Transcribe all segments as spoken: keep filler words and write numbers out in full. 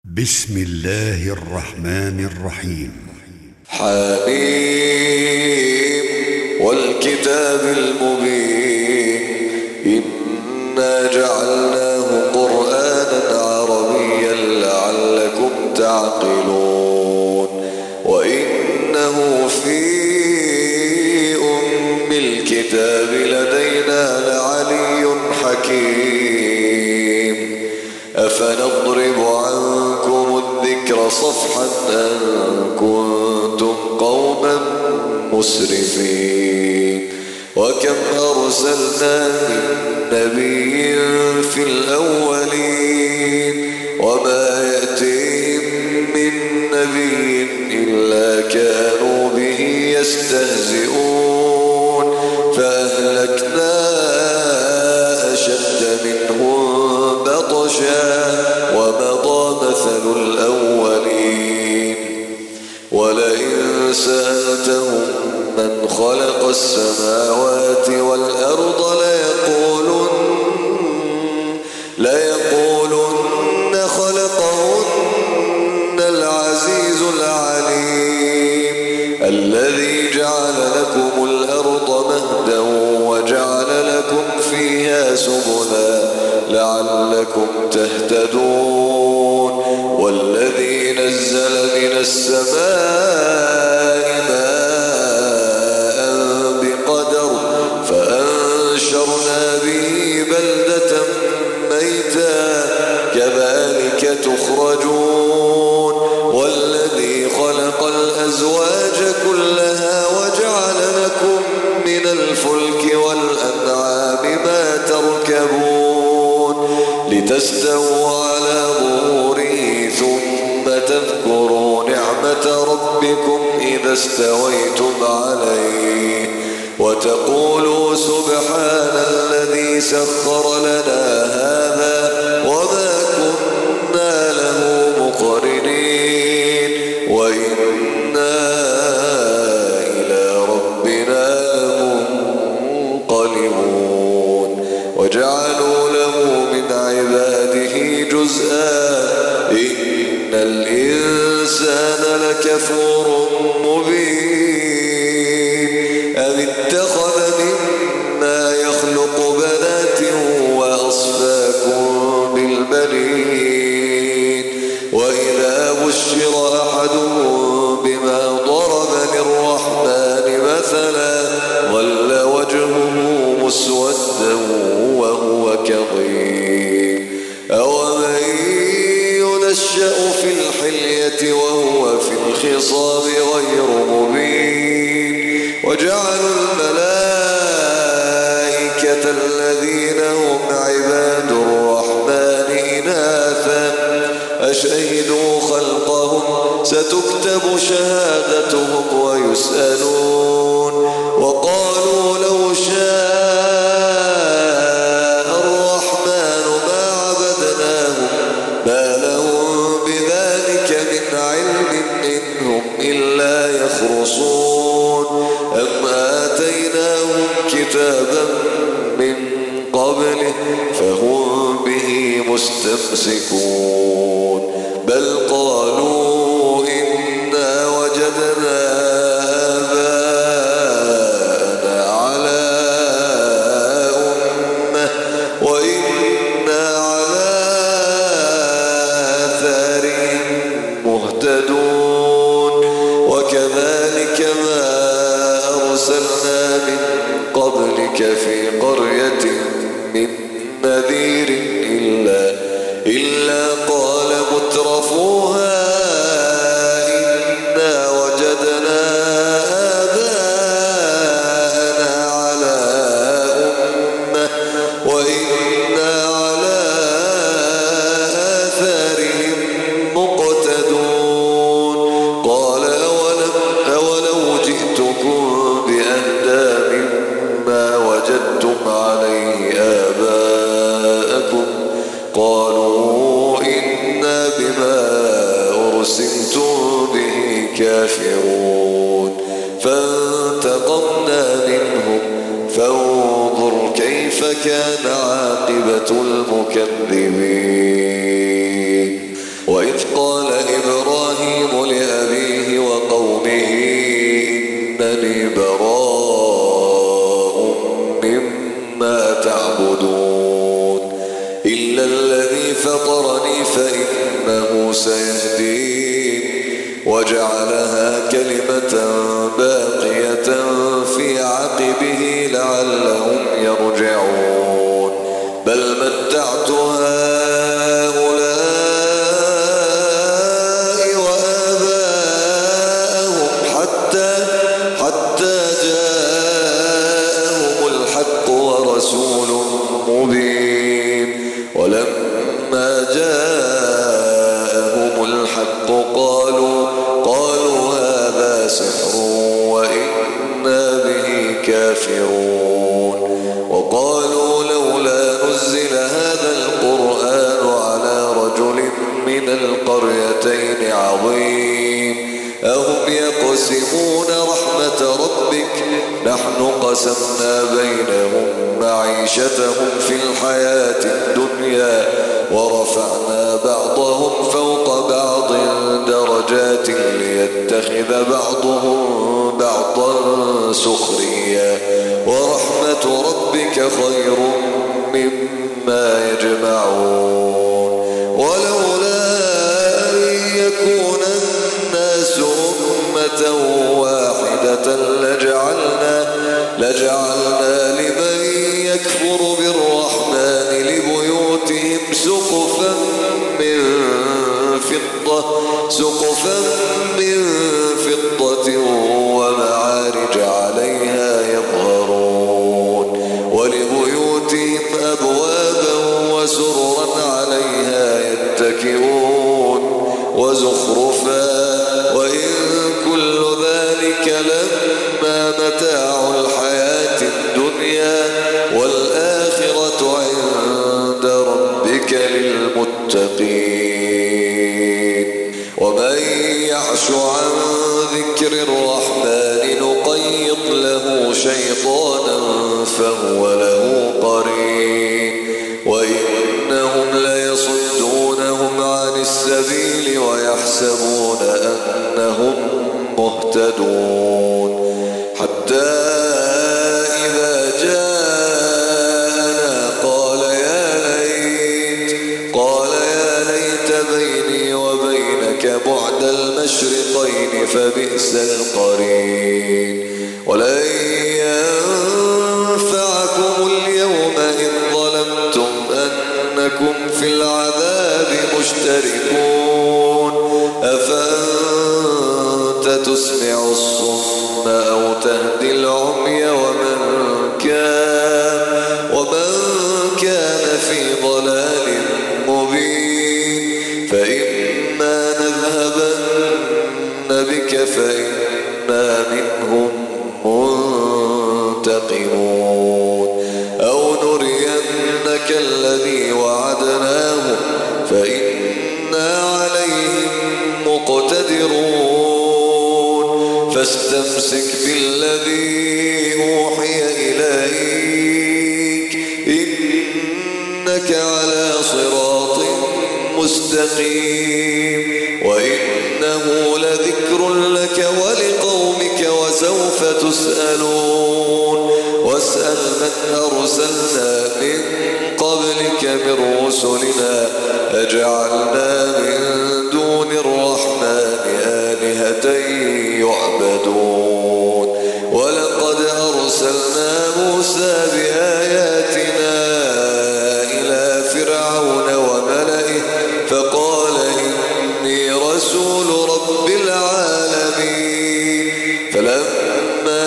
بسم الله الرحمن الرحيم. حميم والكتاب المبين إنا جعلناه قرآنا عربيا لعلكم تعقلون وإنه في أم الكتاب لدينا لعلي حكيم أفنضرب عنكم الذكر صفحا أن كنتم قوما مسرفين وكم أرسلنا من نبي في الأولين وما يأتيهم من نبي إلا كانوا به يستهزئون فأهلكنا أشد منهم بطشا ومضى مثل الأولين ولئن سألتهم من خلق السماوات والأرض ليقولن ليقولن خلقهن العزيز العليم الذي جعل لكم الأرض مهدا وجعل لكم فيها سبلا لعلكم تهتدون والذي نزل من السماء ماء بقدر فأنشرنا به بلدة ميتا كذلك تخرجون والذي خلق الأزواج كلها وجعل لكم من الفلك والأنعام ما تركبون لتستووا على ظهوره ثم تذكروا نعمة ربكم إذا استويتم عليه وتقولوا سبحان الذي سخر لنا هذا وما كنا له مقرنين وإنا إلى ربنا منقلبون وجعلوا له من عباده جزءا إن الإنسان لكفور مبين أم اتخذ مما يخلق بنات وأصفاكم بالبنين وإذا بشر أحدهم بما ضرب للرحمن مثلا ظل وجهه مسودا وهو كظيم أومن ينشأ في الحلية وهو في الخصام غير مبين وجعلوا الملائكة الذين هم عباد الرحمن إناثا أشهدوا خلقهم ستكتب شهادتهم ويسألون وقالوا لو شاء الرحمن ما عبدناهم ما لهم بذلك من علم إنهم إلا يخرصون أم آتيناهم كتابا من قبله فهم به مستمسكون بل قالوا إنا وجدنا آباءنا على أمة وإنا على آثارهم مهتدون وكذلك ما أرسلنا من قبلك في قرية من نذير إلا إلا قال مترفوها إنا وجدنا آباءنا على أمة وإنا على آثارهم مقتدون قال أولم أولو جئتكم بأهدى مما وجدتم عليه آباءكم قالوا إنا بما أرسلتم به كافرون فانتقمنا منهم فانظر كيف كان عاقبة المكذبين وإذ قال إبراهيم لأبيه وقومه إنني براء مما تعبدون إلا الذي فطرني فإنه سيهدين وجعلها كلمة باقية في عقبه لعلهم يرجعون بل متعت هؤلاء وآباءهم حتى حتى جاءهم الحق ورسول مبين ولما جاءهم الحق قالوا قالوا هذا سحر وإنا به كافرون وقالوا لولا نزل هذا القرآن على رجل من القريتين عظيم أهم يقسمون رحمة ربك نحن قسمنا بينهم معيشتهم في الحياة الدنيا ورفعنا بعضهم فوق بعض درجات ليتخذ بعضهم بعضا سخريا ورحمة ربك خير مما يجمعون ولولا أن يكون الناس أمة واحدة لجعلنا لجعلنا لمن يكفر بالرحمن لبيوتهم سقفا من فضة سقفا من فضة ومعارج عليها يظهرون ولبيوتهم أبوابا وسررا عليها يتكئون وزخرفا وإن كل ذلك لما متاع الحياة الدنيا والآخرة عند ربك للمتقين ومن يعش عن ذكر الرحمن نقيض له شيطانا فهو له قرين وإنهم ليصدونهم عن السبيل ويحسبون أنهم مهتدون حتى إذا جاءنا قال يا ليت قال يا ليت بيني وبينك بعد المشرقين فبئس القرين ولن ينفعكم اليوم إذ ظلمتم أنكم في العذاب مشتركون أفأنت تسمع الصم أو تهدي العمي ومن كان ومن كان في ضلال مبين فإما نذهبن بك فإنا منهم منتقمون أو نرينك الذي وعدناهم فإنا عليهم مقتدرون فاستمسك بالذي أوحي إليك إنك على صراط مستقيم وإنه لذكر لك ولقومك وسوف تسألون واسأل من أرسلنا من قبلك من رسلنا أجعلنا من دون الرحمن آلهة يعبدون ولقد أرسلنا موسى بآياتنا إلى فرعون وملئه فقال إني رسول رب العالمين فلما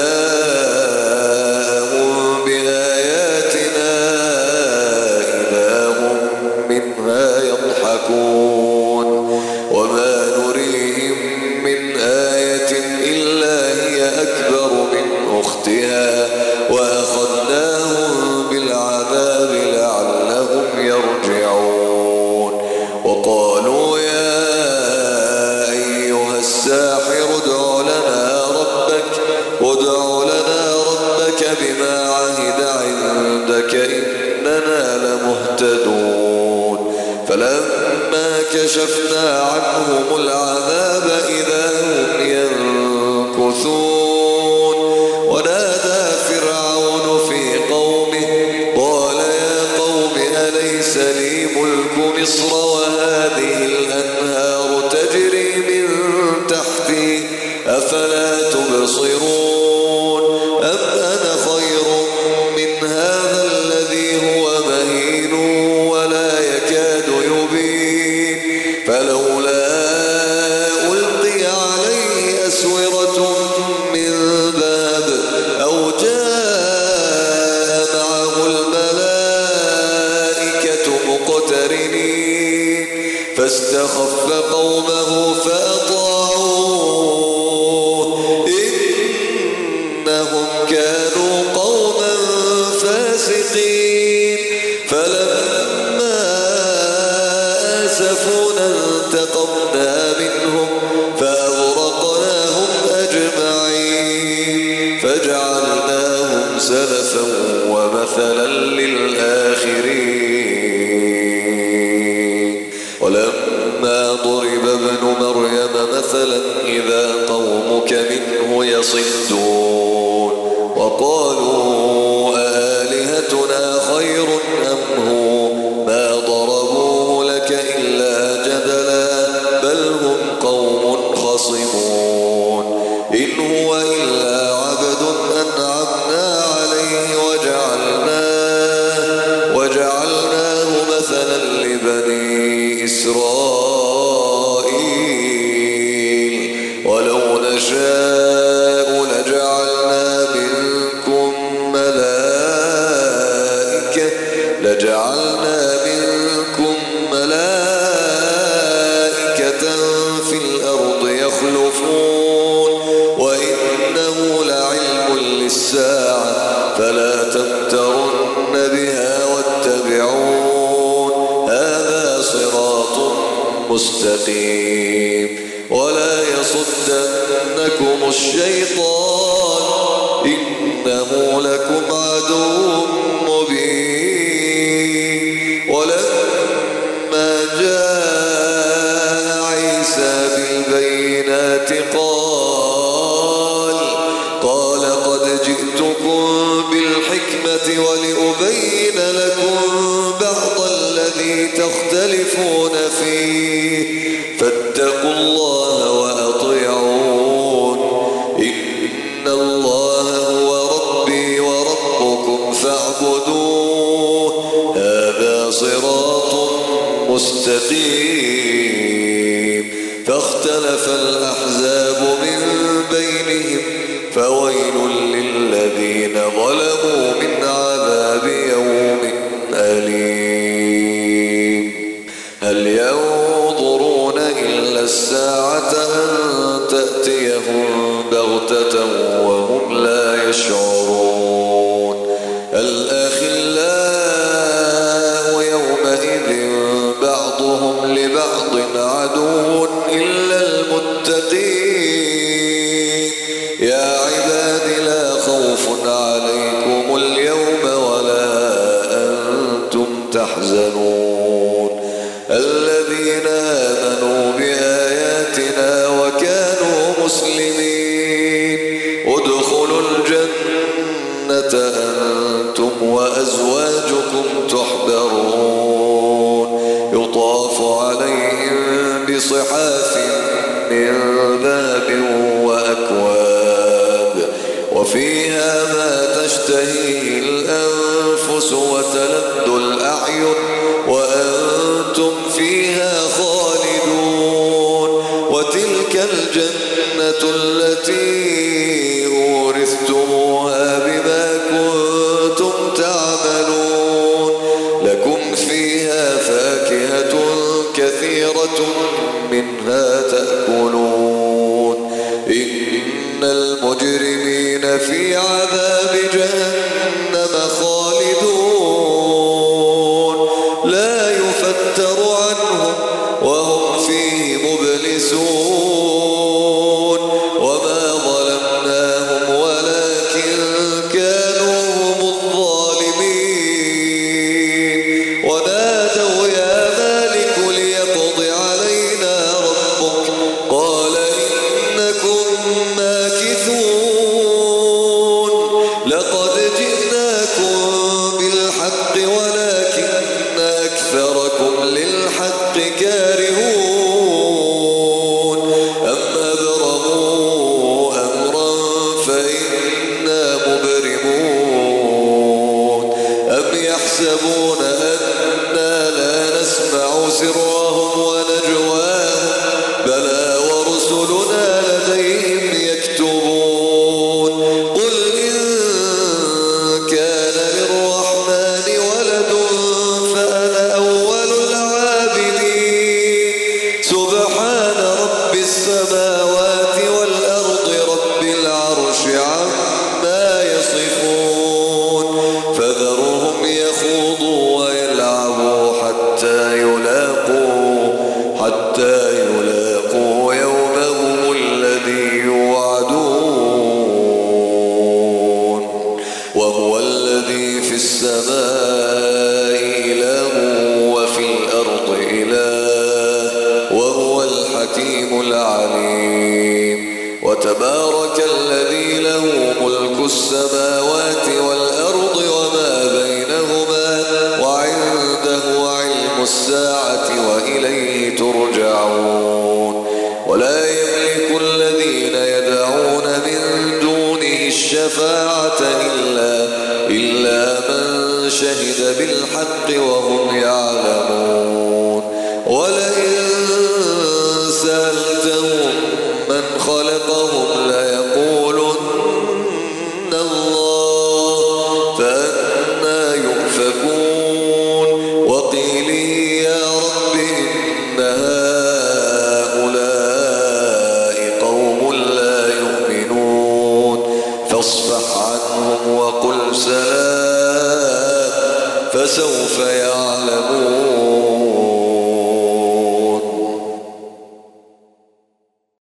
جاءهم بآياتنا إذا هم منها يضحكون وما نريهم من آية إلا هي أكبر من أختها وأخذناهم بالعذاب لعلهم يرجعون وقالوا يا أيها الساحر ادع لنا ربك ادع لنا ربك بما عهد عندك إننا لمهتدون فلما كشفنا فكشفنا عنهم العذاب إذا هم ينكثون ونادى فرعون في قومه قال يا قوم أليس لي ملك مصر وهذه الأنهار تجري من تحتي أفلا تبصرون أم أنا خير من هذا الذي هو مهين ولا يكاد يبين فلولا ألقي عليه أسورة من ذهب أو جاء معه الملائكة مقترنين فاستخف قومه فأطاعوه إنهم كانوا قوما فاسقين فلما آسفونا انتقمنا منهم فأغرقناهم أجمعين فجعلناهم سلفا ومثلا للآخرين ولما ضرب ابن مريم مثلا إذا قومك منه يصدون وقالوا أآلهتنا خير أم هو ما ضربوه لك إلا جدلا بل هم قوم خصمون إن هو إلا عبد أنعمنا عليه وجعلناه, وجعلناه مثلا لبني إسرائيل ولو نشاء لجعلنا منكم ملائكة لجعلنا منكم ملائكة في الأرض يخلفون وإنه لعلم للساعة فلا تمترن بها واتبعون هذا صراط مستقيم ولا يصدنكم الشيطان إنه لكم عدو مبين ولما جاء عيسى بالبينات قال قال قد جئتكم بالحكمة ولأبين لكم بعض الذي تختلفون فيه فاتقوا الله وأطيعون إن الله هو ربي وربكم فاعبدوه هذا صراط مستقيم فاختلف الأحزاب من بينهم فويل للذين ظلموا من عذاب يوم أليم هل ينظرون إلا الساعة أن تأتيهم بغتة وهم لا يشعرون الأخلاء يومئذ بعضهم لبعض عدو إلا المتقين يا عباد لا خوف عليكم اليوم ولا أنتم تحزنون الذين آمنوا بآياتنا وكانوا مسلمين ادخلوا الجنة أنتم وأزواجكم تحبرون يطاف عليهم بصحاف من ذهب وأكواب وفيها ما تشتهيه الأنفس وتلذ الأعين وأنتم فيها خالدون وتلك الجنة التي أورثتموها بما كنتم تعملون لكم فيها فاكهة كثيرة منها تأكلون إن المجرمين في عذاب جهنم خالدون لا يفتر عنهم وهم فيه مبلسون وما ظلمناهم ولكن كانوا هم الظالمين ونادوا يا مالك ليقض علينا سبحان رب السماوات والأرض رب العرش عما يصفون فذرهم يخوضوا ويلعبوا حتى يلاقوا حتى يلاقوا يومهم الذي يوعدون وهو الذي في السماء إله وفي الأرض إله وهو الحكيم العليم وتبارك الذي له ملك السماوات والأرض وما بينهما وعنده علم الساعة وإليه ترجعون ولا يملك الذين يدعون من دونه الشفاعة إلا, إلا من شهد بالحق وهم يعلمون ولئن سألتهم من خلقهم ليقولن الله فأنى يؤفكون وقيله يا رب إن هؤلاء قوم لا يؤمنون فاصفح عنهم وقل سلام فسوف يعلمون